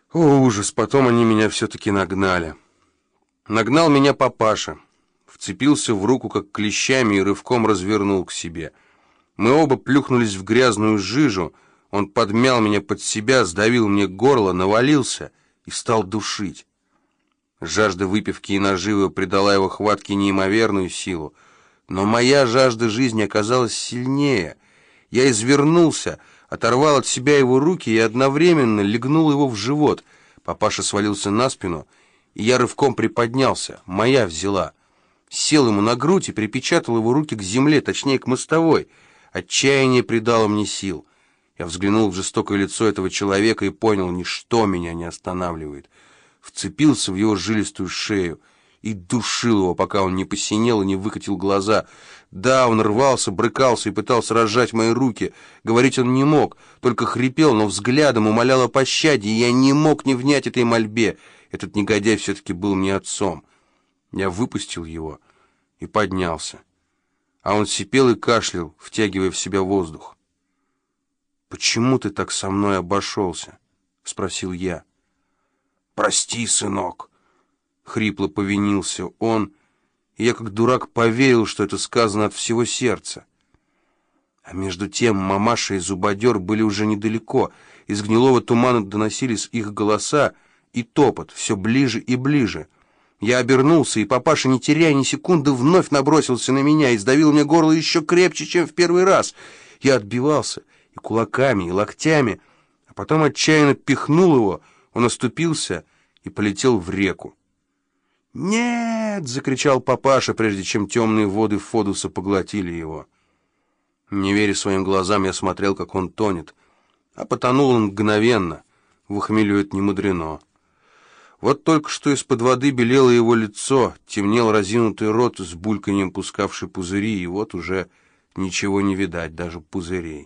О, ужас! Потом они меня все-таки нагнали. Нагнал меня папаша. Вцепился в руку, как клещами, и рывком развернул к себе. Мы оба плюхнулись в грязную жижу. Он подмял меня под себя, сдавил мне горло, навалился и стал душить. Жажда выпивки и наживы придала его хватке неимоверную силу. Но моя жажда жизни оказалась сильнее. Я извернулся, оторвал от себя его руки и одновременно легнул его в живот. Папаша свалился на спину, и я рывком приподнялся. Моя взяла. Сел ему на грудь и припечатал его руки к земле, точнее к мостовой. Отчаяние придало мне сил. Я взглянул в жестокое лицо этого человека и понял, ничто меня не останавливает. Вцепился в его жилистую шею и душил его, пока он не посинел и не выкатил глаза. Да, он рвался, брыкался и пытался разжать мои руки. Говорить он не мог, только хрипел, но взглядом умолял о пощаде, и я не мог не внять этой мольбе. Этот негодяй все-таки был мне отцом. Я выпустил его и поднялся. А он сипел и кашлял, втягивая в себя воздух. «Почему ты так со мной обошелся?» — спросил я. «Прости, сынок», — хрипло повинился он, и я как дурак поверил, что это сказано от всего сердца. А между тем мамаша и зубодер были уже недалеко. Из гнилого тумана доносились их голоса и топот, все ближе и ближе. Я обернулся, и папаша, не теряя ни секунды, вновь набросился на меня и сдавил мне горло еще крепче, чем в первый раз. Я отбивался и кулаками, и локтями, а потом отчаянно пихнул его. Он оступился и полетел в реку. «Нет!» — закричал папаша, прежде чем темные воды Фодуса поглотили его. Не веря своим глазам, я смотрел, как он тонет. А потонул он мгновенно. В хмелю это не мудрено. Вот только что из-под воды белело его лицо, темнел разинутый рот с бульканьем пускавший пузыри, и вот уже ничего не видать, даже пузырей.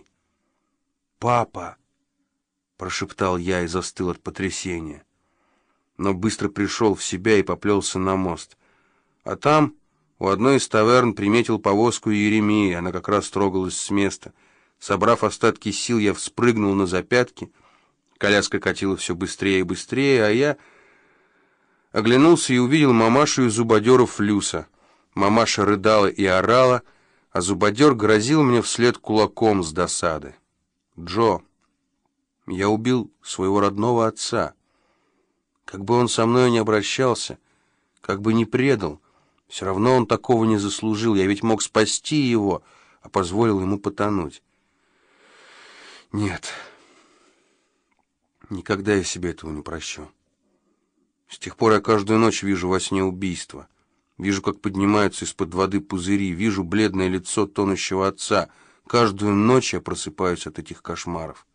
«Папа!» — прошептал я и застыл от потрясения. Но быстро пришел в себя и поплелся на мост. А там, у одной из таверн, приметил повозку Еремии, она как раз трогалась с места. Собрав остатки сил, я вспрыгнул на запятки, коляска катила все быстрее и быстрее, а я оглянулся и увидел мамашу и зубодера Флюса. Мамаша рыдала и орала, а зубодер грозил мне вслед кулаком с досады. «Джо, я убил своего родного отца. Как бы он со мной не обращался, как бы не предал, все равно он такого не заслужил. Я ведь мог спасти его, а позволил ему потонуть. Нет, никогда я себе этого не прощу. С тех пор я каждую ночь вижу во сне убийство. Вижу, как поднимаются из-под воды пузыри, вижу бледное лицо тонущего отца. Каждую ночь я просыпаюсь от этих кошмаров».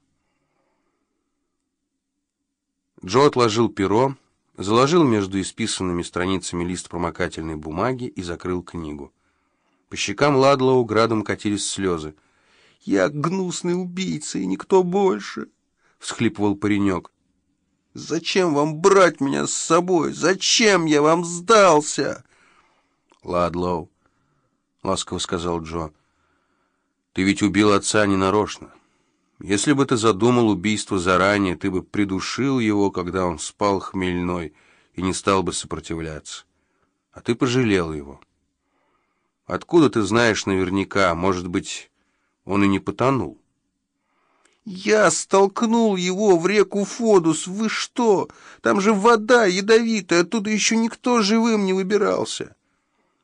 Джо отложил перо, заложил между исписанными страницами лист промокательной бумаги и закрыл книгу. По щекам Ладлоу градом катились слезы. «Я гнусный убийца, и никто больше!» — всхлипывал паренек. «Зачем вам брать меня с собой? Зачем я вам сдался?» «Ладлоу», — ласково сказал Джо, — «ты ведь убил отца ненарочно. Если бы ты задумал убийство заранее, ты бы придушил его, когда он спал хмельной, и не стал бы сопротивляться. А ты пожалел его. Откуда ты знаешь наверняка? Может быть, он и не потонул?» «Я столкнул его в реку Фодус. Вы что? Там же вода ядовитая, оттуда еще никто живым не выбирался».